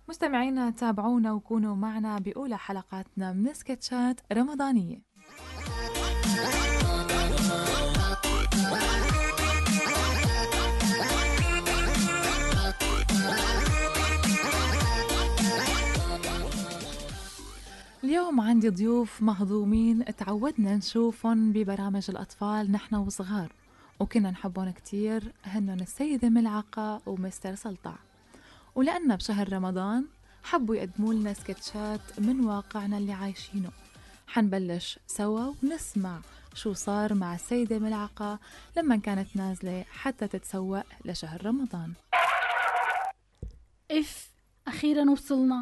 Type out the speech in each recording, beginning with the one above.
مستمعينا تابعونا وكونوا معنا بأولى حلقاتنا من سكتشات رمضانية. اليوم عندي ضيوف مهضومين تعودنا نشوفهم ببرامج الأطفال نحن وصغار وكنا نحبهم كتير، هنن السيدة ملعقة ومستر سلطع. ولأننا بشهر رمضان حبوا يقدموا لنا سكتشات من واقعنا اللي عايشينه. حنبلش سوا ونسمع شو صار مع السيدة ملعقة لما كانت نازلة حتى تتسوق لشهر رمضان. أخيرا وصلنا.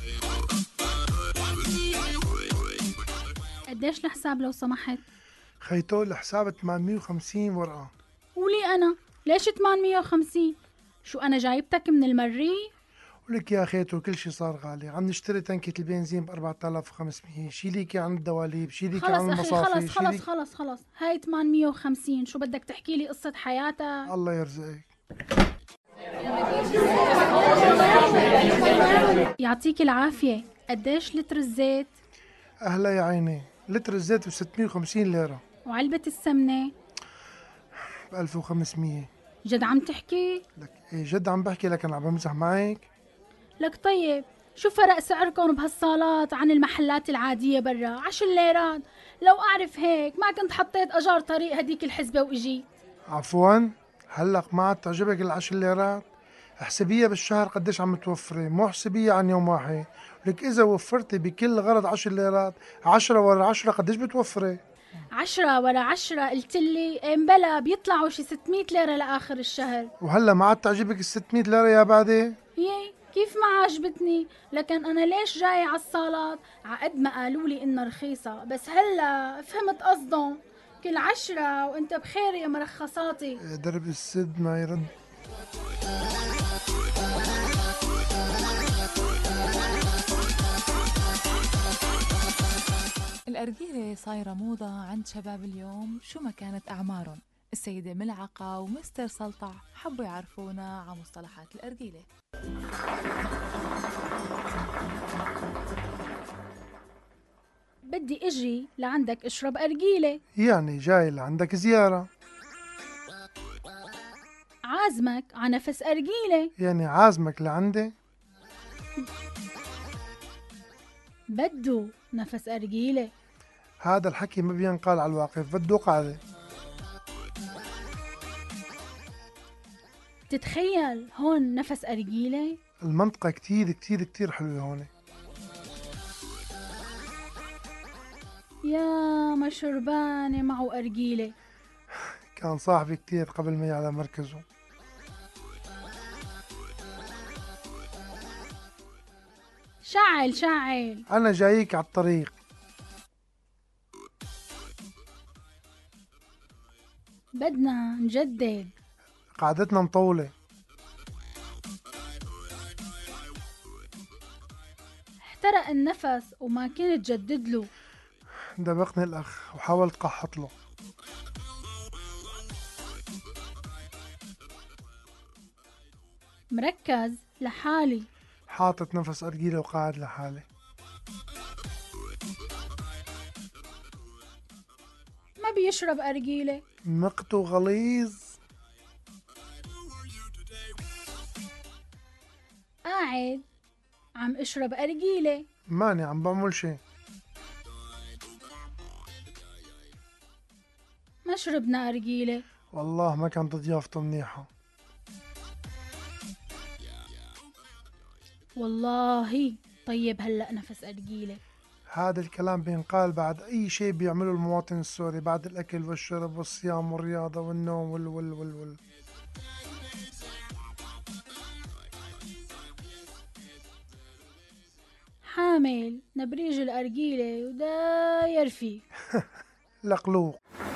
قديش الحساب لو سمحت؟ خيتو الحساب 850 ورقة. ولي أنا ليش 850؟ شو أنا جايبتك من المريخ؟ ولك يا خيتو كل شي صار غالي، عم نشتري تنكة البنزين ب4500، شيليكي عن الدواليب، شيليكي عن المصافي. خلص هاي 850. شو بدك تحكي لي قصة حياتك؟ الله يرزقك. يعطيك العافية. قديش لتر الزيت؟ أهلا يا عيني، لتر الزيت ب650 ليرة. وعلبة السمنة؟ ب1500. جد عم تحكي؟ لك إيه جد عم بحكي لك، أنا عم بمزح معك. لك طيب شو فرق سعركم بهالصالات عن المحلات العادية برا؟ 10 ليرات. لو أعرف هيك ما كنت حطيت أجار طريق هديك الحسبة وإجيت. عفوا، هلق ما عاد تعجبك ال10 ليرات؟ احسبيها بالشهر قديش عم توفري، مو احسبيها عن يوم واحد. لك إذا وفرتي بكل غرض 10 ليرات، 10 ورا 10 قديش بتوفري؟ 10 ورا 10 قلتلي؟ مبلا بيطلعوا شي 600 ليرة لآخر الشهر. وهلا ما عاد تعجبك ال600 ليرة يا بعدي؟ يي كيف ما عجبتني؟ لكن أنا ليش جاي على الصالات؟ عقد ما قالوا لي إنها رخيصة، بس هلا فهمت قصدهم. كل 10 وانت بخير يا مرخصاتي. درب السد ما يرد. الأرجيلة صايرة موضة عند شباب اليوم شو ما كانت أعمارهم. السيدة ملعقة ومستر سلطع حبوا يعرفونا عن مصطلحات الأرجيلة. بدي اجي لعندك اشرب أرجيلة. يعني جاي لعندك زيارة؟ عازمك على نفس أرجيلة. يعني عازمك لعندي؟ بدو نفس أرجيلة. هذا الحكي ما بينقال على الواقف، بده قعدة. تتخيل هون نفس أرجيلة؟ المنطقة كتير كتير كتير حلوة هون. يا ما شربانة معه أرجيلة. كان صاحبي كتير قبل ما يعلى مركزه. شعل أنا جايك على الطريق. بدنا نجدد. قعدتنا مطولة. احترق النفس وما كنت جدد له. دبقني الأخ وحاولت قحط له. مركز لحالي. حاطت نفس أرجيلة وقاعد لحالي. ما بيشرب أرجيلة. مقته غليظ. قاعد عم اشرب أرجيلة. ماني عم بعمل شي. ما شربنا أرجيلة. والله ما كانت ضيافته منيحة. والله طيب هلأ نفس أرجيلة. هذا الكلام بينقال بعد أي شيء بيعمله المواطن السوري، بعد الأكل والشرب والصيام والرياضة والنوم وال حامل نبريج الأرجيلة وداير فيه. لقلوق.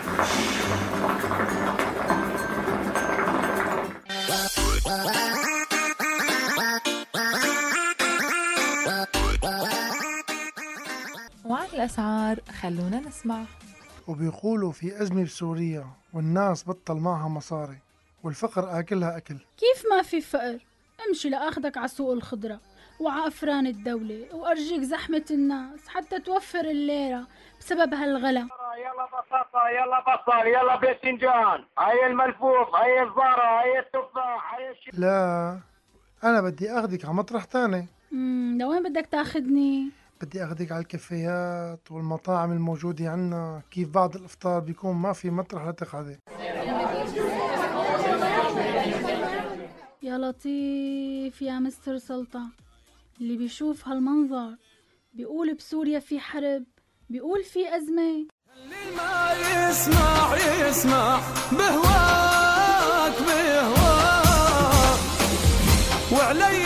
وعن الأسعار خلونا نسمع. وبيقولوا في أزمة بسوريا والناس بطل معها مصاري والفقر آكلها أكل. كيف ما في فقر؟ امشي لأخدك على سوق الخضرة. وعلى أفران الدولة، وأرجيك زحمة الناس حتى توفر الليرة بسبب هالغلا. يلا بطاطا، يلا بصل، يلا باذنجان، هاي الملفوف، هاي الذرة، هاي التفاح، هاي لا، أنا بدي أخذك على مطرح تاني. لوين بدك تاخدني؟ بدي أخذك على الكافيهات والمطاعم الموجودة عنا، كيف بعد الإفطار بيكون ما في مطرح لتقعدي. يا لطيف يا مستر سلطة، اللي بيشوف هالمنظر بيقول بسوريا في حرب، بيقول في أزمة. اللي ما يسمع بهواك وعلي